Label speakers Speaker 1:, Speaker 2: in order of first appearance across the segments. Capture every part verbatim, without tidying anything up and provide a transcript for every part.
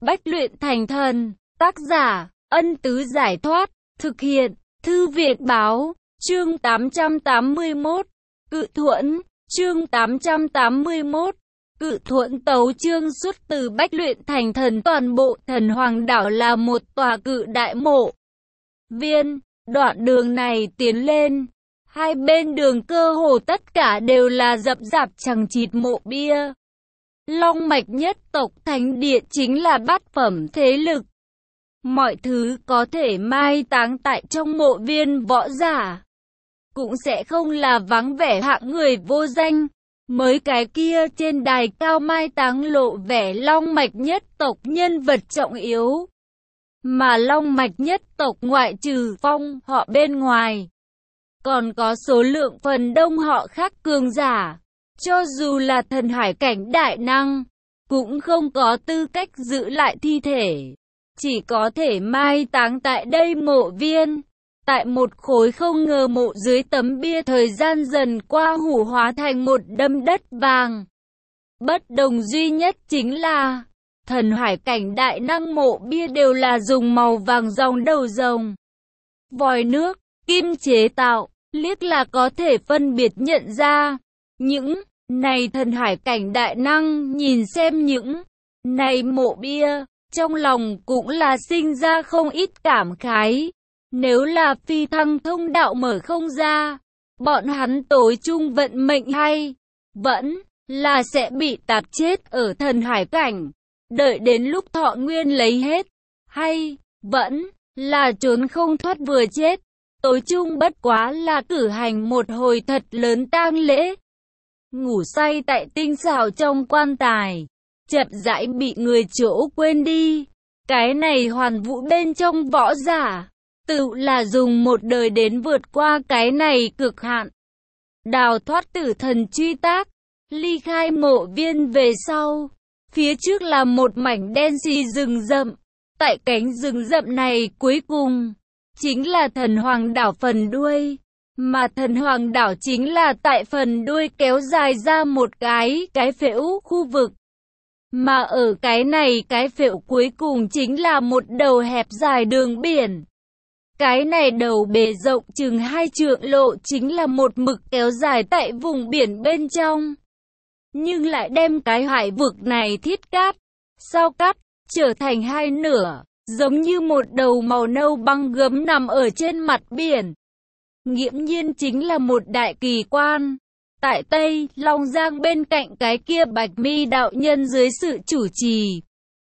Speaker 1: Bách luyện thành thần. Tác giả, Ân Tứ Giải Thoát. Thực hiện, Thư Viện Báo. Chương tám trăm tám mươi mốt. Cự Thuẫn. Chương tám trăm tám mươi mốt. Cự Thuẫn. Tấu chương xuất từ Bách luyện thành thần. Toàn bộ Thần Hoàng đảo là một tòa cự đại mộ viên. Đoạn đường này tiến lên, hai bên đường cơ hồ tất cả đều là rậm rạp chằng chịt mộ bia. Long mạch nhất tộc thánh địa chính là bát phẩm thế lực. Mọi thứ có thể mai táng tại trong mộ viên võ giả cũng sẽ không là vắng vẻ hạng người vô danh. Mới cái kia trên đài cao mai táng lộ vẻ long mạch nhất tộc nhân vật trọng yếu. Mà long mạch nhất tộc ngoại trừ Phong họ bên ngoài, còn có số lượng phần đông họ khác cường giả. Cho dù là thần hải cảnh đại năng, cũng không có tư cách giữ lại thi thể. Chỉ có thể mai táng tại đây mộ viên. Tại một khối không ngờ mộ dưới tấm bia thời gian dần qua hủ hóa thành một đâm đất vàng. Bất đồng duy nhất chính là thần hải cảnh đại năng mộ bia đều là dùng màu vàng ròng đầu rồng, vòi nước, kim chế tạo, liếc là có thể phân biệt nhận ra. Những này thần hải cảnh đại năng nhìn xem những này mộ bia, trong lòng cũng là sinh ra không ít cảm khái. Nếu là phi thăng thông đạo mở không ra, bọn hắn tối chung vận mệnh hay vẫn là sẽ bị tạt chết ở thần hải cảnh. Đợi đến lúc thọ nguyên lấy hết, hay vẫn là trốn không thoát vừa chết. Tối chung bất quá là cử hành một hồi thật lớn tang lễ. Ngủ say tại tinh xảo trong quan tài, chậm rãi bị người chỗ quên đi. Cái này hoàn vũ bên trong võ giả, tự là dùng một đời đến vượt qua cái này cực hạn, đào thoát tử thần truy tác. Ly khai mộ viên về sau, phía trước là một mảnh đen xì rừng rậm. Tại cánh rừng rậm này cuối cùng chính là thần hoàng đảo phần đuôi. Mà thần hoàng đảo chính là tại phần đuôi kéo dài ra một cái cái phễu khu vực. Mà ở cái này cái phễu cuối cùng chính là một đầu hẹp dài đường biển. Cái này đầu bề rộng chừng hai trượng lộ chính là một mực kéo dài tại vùng biển bên trong. Nhưng lại đem cái hải vực này thiết cát, sao cắt, trở thành hai nửa, giống như một đầu màu nâu băng gấm nằm ở trên mặt biển. Nghiễm nhiên chính là một đại kỳ quan. Tại Tây Long Giang bên cạnh cái kia Bạch Mi đạo nhân dưới sự chủ trì,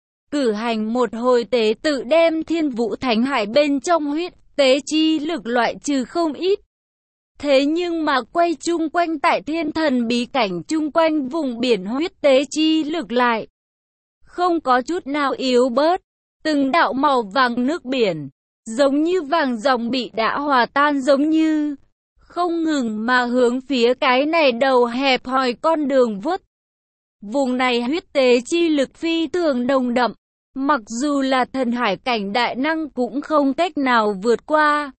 Speaker 1: cử hành một hồi tế tự đem thiên vũ thánh hải bên trong huyết tế chi lực loại trừ không ít. Thế nhưng mà quay chung quanh tại thiên thần bí cảnh chung quanh vùng biển huyết tế chi lực lại không có chút nào yếu bớt. Từng đạo màu vàng nước biển, giống như vàng ròng bị đã hòa tan giống như không ngừng mà hướng phía cái này đầu hẹp hòi con đường vút. Vùng này huyết tế chi lực phi thường nồng đậm, mặc dù là thần hải cảnh đại năng cũng không cách nào vượt qua.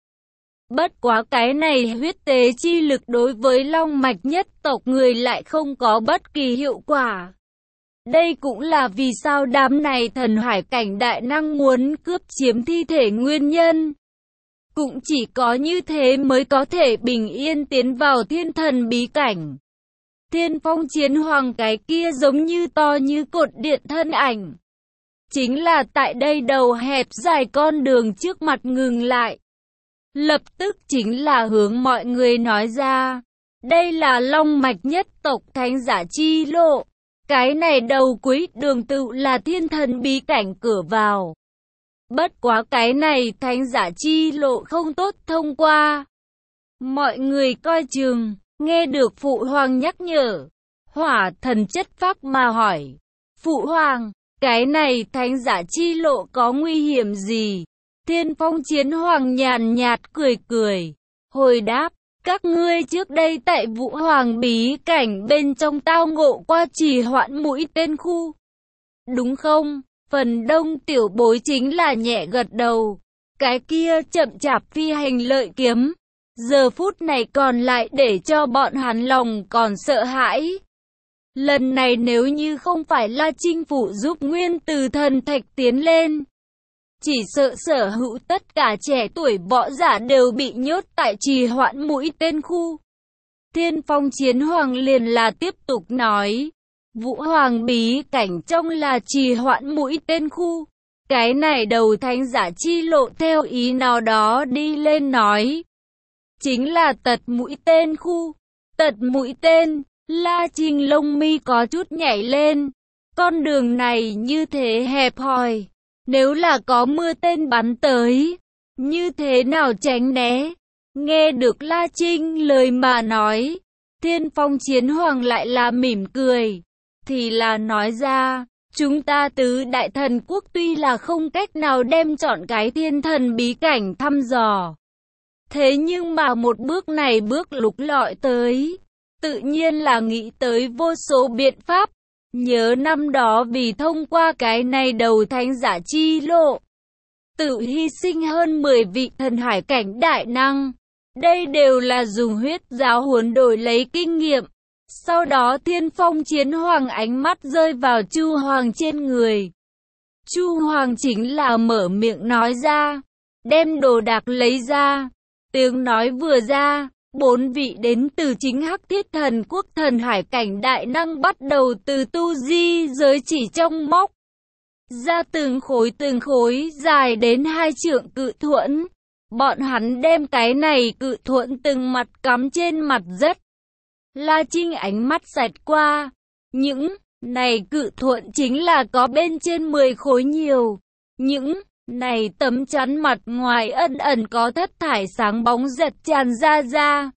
Speaker 1: Bất quá cái này huyết tế chi lực đối với long mạch nhất tộc người lại không có bất kỳ hiệu quả. Đây cũng là vì sao đám này thần hải cảnh đại năng muốn cướp chiếm thi thể nguyên nhân. Cũng chỉ có như thế mới có thể bình yên tiến vào thiên thần bí cảnh. Thiên phong chiến hoàng cái kia giống như to như cột điện thân ảnh, chính là tại đây đầu hẹp dài con đường trước mặt ngừng lại. Lập tức chính là hướng mọi người nói ra, đây là long mạch nhất tộc thánh giả chi lộ. Cái này đầu cuối đường tự là thiên thần bí cảnh cửa vào. Bất quá cái này thánh giả chi lộ không tốt thông qua. Mọi người coi chừng, nghe được phụ hoàng nhắc nhở, hỏa thần chất phác mà hỏi, phụ hoàng, cái này thánh giả chi lộ có nguy hiểm gì? Thiên phong chiến hoàng nhàn nhạt cười cười, hồi đáp, các ngươi trước đây tại Vũ Hoàng bí cảnh bên trong tao ngộ qua trì hoãn mũi tên khu, đúng không? Phần đông tiểu bối chính là nhẹ gật đầu. Cái kia chậm chạp phi hành lợi kiếm, giờ phút này còn lại để cho bọn hắn lòng còn sợ hãi. Lần này nếu như không phải La Trinh phụ giúp Nguyên Từ Thần Thạch tiến lên, chỉ sợ sở hữu tất cả trẻ tuổi võ giả đều bị nhốt tại trì hoãn mũi tên khu. Thiên Phong Chiến Hoàng liền là tiếp tục nói, Vũ Hoàng bí cảnh trong là trì hoãn mũi tên khu. Cái này đầu thánh giả chi lộ theo ý nào đó đi lên nói, chính là tật mũi tên khu. Tật mũi tên, La Trinh lông mi có chút nhảy lên. Con đường này như thế hẹp hòi, nếu là có mưa tên bắn tới, như thế nào tránh né? Nghe được La Trinh lời mà nói, Thiên Phong Chiến Hoàng lại là mỉm cười, thì là nói ra, chúng ta tứ đại thần quốc tuy là không cách nào đem chọn cái thiên thần bí cảnh thăm dò. Thế nhưng mà một bước này bước lục lọi tới, tự nhiên là nghĩ tới vô số biện pháp. Nhớ năm đó vì thông qua cái này đầu thánh giả chi lộ, tự hy sinh hơn mười vị thần hải cảnh đại năng. Đây đều là dùng huyết giáo huấn đổi lấy kinh nghiệm. Sau đó Thiên Phong Chiến Hoàng ánh mắt rơi vào Chu Hoàng trên người. Chu Hoàng chính là mở miệng nói ra, đem đồ đạc lấy ra. Tiếng nói vừa ra, bốn vị đến từ chính Hắc Thiết Thần Quốc thần hải cảnh đại năng bắt đầu từ tu di giới chỉ trong móc ra từng khối từng khối dài đến hai trượng cự thuẫn. Bọn hắn đem cái này cự thuẫn từng mặt cắm trên mặt đất. La Trinh ánh mắt xẹt qua, những này cự thuẫn chính là có bên trên mười khối nhiều. Những này tấm chắn mặt ngoài ẩn ẩn có thất thải sáng bóng giật tràn ra ra.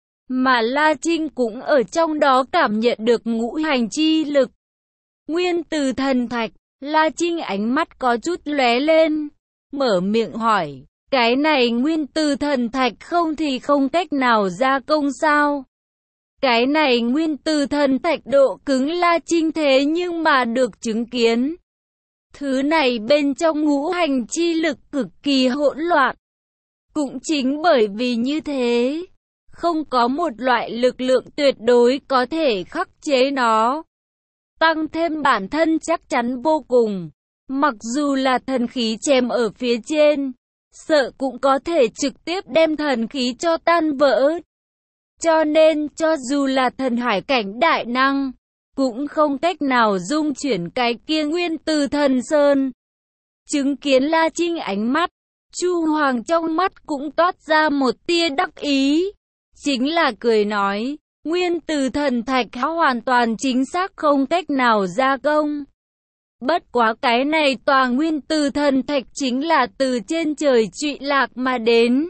Speaker 1: Mà La Trinh cũng ở trong đó cảm nhận được ngũ hành chi lực. Nguyên Từ Thần Thạch, La Trinh ánh mắt có chút lóe lên, mở miệng hỏi, cái này Nguyên Từ Thần Thạch không thì không cách nào gia công sao? Cái này Nguyên Từ Thần Thạch độ cứng La Trinh thế nhưng mà được chứng kiến. Thứ này bên trong ngũ hành chi lực cực kỳ hỗn loạn. Cũng chính bởi vì như thế, không có một loại lực lượng tuyệt đối có thể khắc chế nó. Tăng thêm bản thân chắc chắn vô cùng. Mặc dù là thần khí chèm ở phía trên, sợ cũng có thể trực tiếp đem thần khí cho tan vỡ. Cho nên cho dù là thần hải cảnh đại năng, cũng không cách nào dung chuyển cái kia Nguyên Từ Thần Sơn. Chứng kiến La Trinh ánh mắt, Chu Hoàng trong mắt cũng toát ra một tia đắc ý. Chính là cười nói, Nguyên Từ Thần Thạch hoàn toàn chính xác không cách nào gia công. Bất quá cái này tòa Nguyên Từ Thần Thạch chính là từ trên trời trụy lạc mà đến.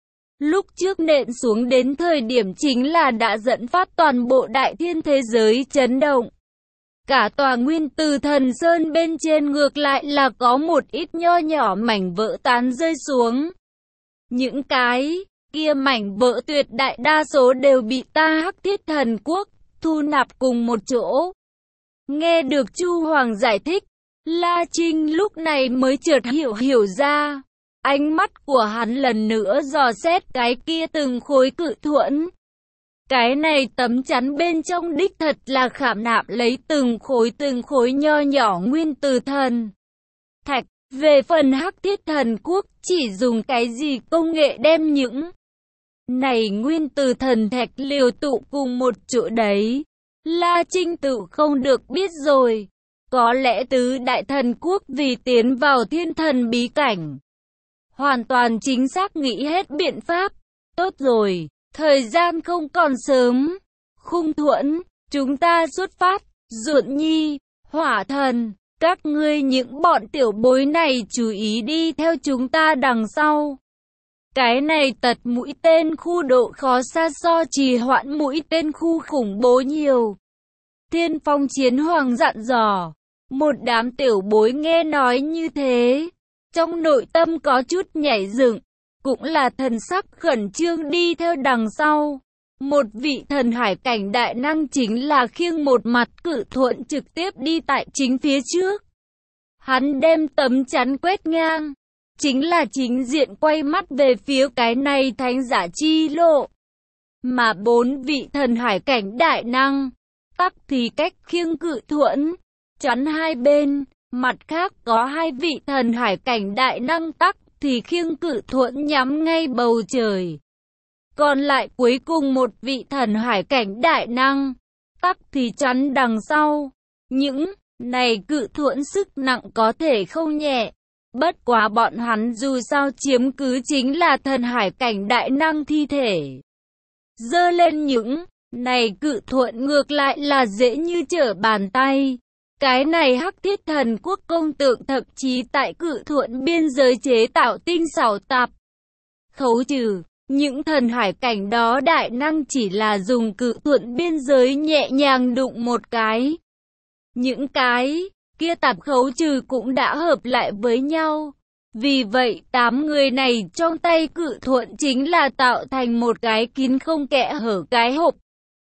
Speaker 1: Lúc trước nện xuống đến thời điểm chính là đã dẫn phát toàn bộ đại thiên thế giới chấn động. Cả tòa Nguyên Từ Thần Sơn bên trên ngược lại là có một ít nho nhỏ mảnh vỡ tán rơi xuống. Những cái kia mảnh vỡ tuyệt đại đa số đều bị ta Hắc Thiết Thần Quốc thu nạp cùng một chỗ. Nghe được Chu Hoàng giải thích, La Trinh lúc này mới chợt hiểu hiểu ra. Ánh mắt của hắn lần nữa dò xét cái kia từng khối cự thuẫn. Cái này tấm chắn bên trong đích thật là khảm nạm lấy từng khối từng khối nho nhỏ Nguyên Từ Thần Thạch. Về phần Hắc Thiết Thần Quốc chỉ dùng cái gì công nghệ đem những này Nguyên Từ Thần Thạch liều tụ cùng một chỗ đấy, La Trinh tự không được biết rồi. Có lẽ tứ đại thần quốc vì tiến vào thiên thần bí cảnh, hoàn toàn chính xác nghĩ hết biện pháp. Tốt rồi, thời gian không còn sớm. Khung Thuẫn, chúng ta xuất phát. Duộn Nhi, Hỏa Thần, các ngươi những bọn tiểu bối này chú ý đi theo chúng ta đằng sau. Cái này tật mũi tên khu độ khó xa so trì hoãn mũi tên khu khủng bố nhiều. Thiên Phong Chiến Hoàng dặn dò. Một đám tiểu bối nghe nói như thế, trong nội tâm có chút nhảy dựng, cũng là thần sắc khẩn trương đi theo đằng sau. Một vị thần hải cảnh đại năng chính là khiêng một mặt cự thuẫn trực tiếp đi tại chính phía trước. Hắn đem tấm chắn quét ngang, chính là chính diện quay mắt về phía cái này thánh giả chi lộ. Mà bốn vị thần hải cảnh đại năng, tắc thì cách khiêng cự thuẫn, chắn hai bên. Mặt khác có hai vị thần hải cảnh đại năng tắc thì khiêng cự thuẫn nhắm ngay bầu trời. Còn lại cuối cùng một vị thần hải cảnh đại năng tắc thì chắn đằng sau. Những này cự thuẫn sức nặng có thể không nhẹ. Bất quá bọn hắn dù sao chiếm cứ chính là thần hải cảnh đại năng thi thể. Dơ lên những này cự thuẫn ngược lại là dễ như trở bàn tay. Cái này Hắc Thiết Thần Quốc công tượng thậm chí tại cự thuẫn biên giới chế tạo tinh xảo tạp. Khấu trừ, những thần hải cảnh đó đại năng chỉ là dùng cự thuẫn biên giới nhẹ nhàng đụng một cái. Những cái kia tạp khấu trừ cũng đã hợp lại với nhau. Vì vậy tám người này trong tay cự thuẫn chính là tạo thành một cái kín không kẽ hở cái hộp.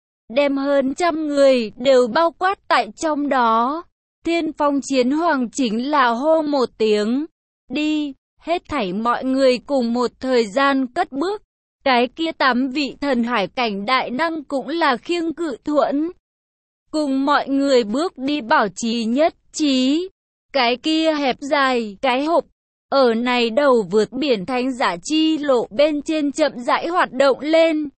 Speaker 1: Đem hơn trăm người đều bao quát tại trong đó. Thiên Phong Chiến Hoàng chính là hô một tiếng. Đi, hết thảy mọi người cùng một thời gian cất bước. Cái kia tám vị thần hải cảnh đại năng cũng là khiêng cự thuẫn. Cùng mọi người bước đi bảo trì nhất trí. Cái kia hẹp dài, cái hộp. Ở này đầu vượt biển thánh giả chi lộ bên trên chậm rãi hoạt động lên.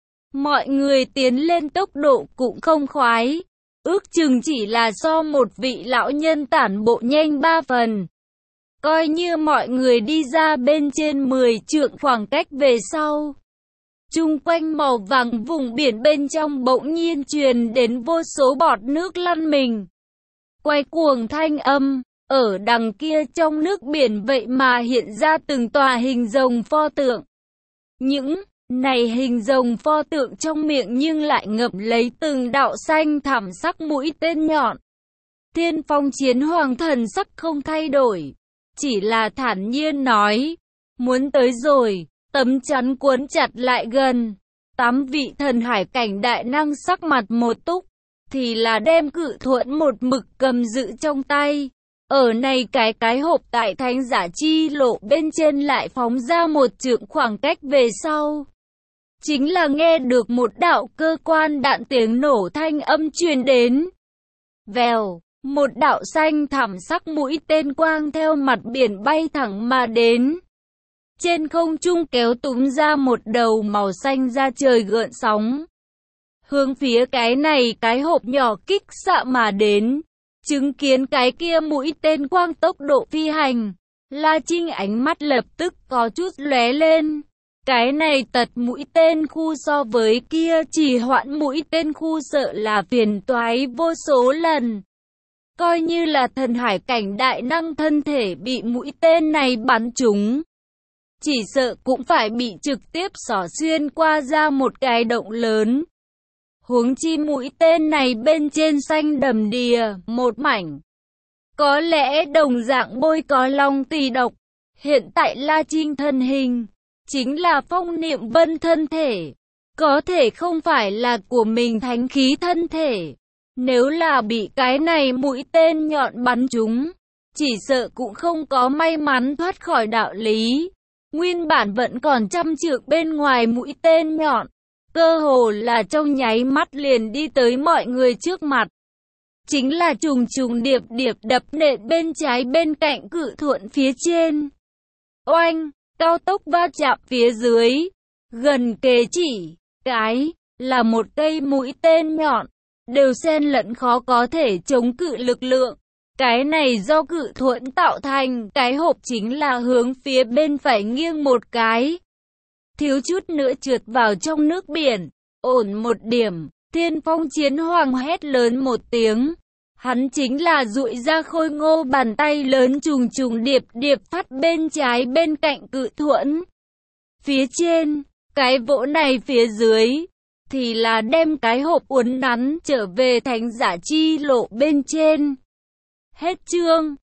Speaker 1: Mọi người tiến lên tốc độ cũng không khoái. Ước chừng chỉ là do một vị lão nhân tản bộ nhanh ba phần. Coi như mọi người đi ra bên trên mười trượng khoảng cách về sau. Chung quanh màu vàng vùng biển bên trong bỗng nhiên truyền đến vô số bọt nước lăn mình. Quay cuồng thanh âm, ở đằng kia trong nước biển vậy mà hiện ra từng tòa hình rồng pho tượng. Những này hình rồng pho tượng trong miệng nhưng lại ngậm lấy từng đạo xanh thẳm sắc mũi tên nhọn. Thiên Phong Chiến Hoàng thần sắc không thay đổi, chỉ là thản nhiên nói, muốn tới rồi, tấm chắn cuốn chặt lại gần. Tám vị thần hải cảnh đại năng sắc mặt một túc, thì là đem cự thuẫn một mực cầm giữ trong tay. Ở này cái cái hộp tại thánh giả chi lộ bên trên lại phóng ra một trượng khoảng cách về sau. Chính là nghe được một đạo cơ quan đạn tiếng nổ thanh âm truyền đến. Vèo, một đạo xanh thẳm sắc mũi tên quang theo mặt biển bay thẳng mà đến. Trên không trung kéo túm ra một đầu màu xanh ra trời gợn sóng. Hướng phía cái này cái hộp nhỏ kích xạ mà đến. Chứng kiến cái kia mũi tên quang tốc độ phi hành, La Trinh ánh mắt lập tức có chút lóe lên. Cái này tật mũi tên khu so với kia chỉ hoãn mũi tên khu sợ là phiền toái vô số lần. Coi như là thần hải cảnh đại năng thân thể bị mũi tên này bắn trúng, chỉ sợ cũng phải bị trực tiếp xỏ xuyên qua ra một cái động lớn. Huống chi mũi tên này bên trên xanh đầm đìa, một mảnh. Có lẽ đồng dạng bôi có long tỳ độc. Hiện tại La Trinh thân hình, chính là Phong Niệm Vân thân thể. Có thể không phải là của mình thánh khí thân thể. Nếu là bị cái này mũi tên nhọn bắn trúng, chỉ sợ cũng không có may mắn thoát khỏi đạo lý. Nguyên bản vẫn còn trăm trượng bên ngoài mũi tên nhọn. Cơ hồ là trong nháy mắt liền đi tới mọi người trước mặt. Chính là trùng trùng điệp điệp đập nện bên trái bên cạnh cự thuẫn phía trên. Oanh, cao tốc va chạm phía dưới. Gần kề chỉ, cái, là một cây mũi tên nhọn. Đều xen lẫn khó có thể chống cự lực lượng. Cái này do cự thuẫn tạo thành, cái hộp chính là hướng phía bên phải nghiêng một cái. Thiếu chút nữa trượt vào trong nước biển. Ổn một điểm, Thiên Phong Chiến Hoàng hét lớn một tiếng. Hắn chính là dụi ra khôi ngô bàn tay lớn trùng trùng điệp điệp phát bên trái bên cạnh cự thuẫn. Phía trên, cái vỗ này phía dưới, thì là đem cái hộp uốn nắn trở về thánh giả chi lộ bên trên. Hết chương.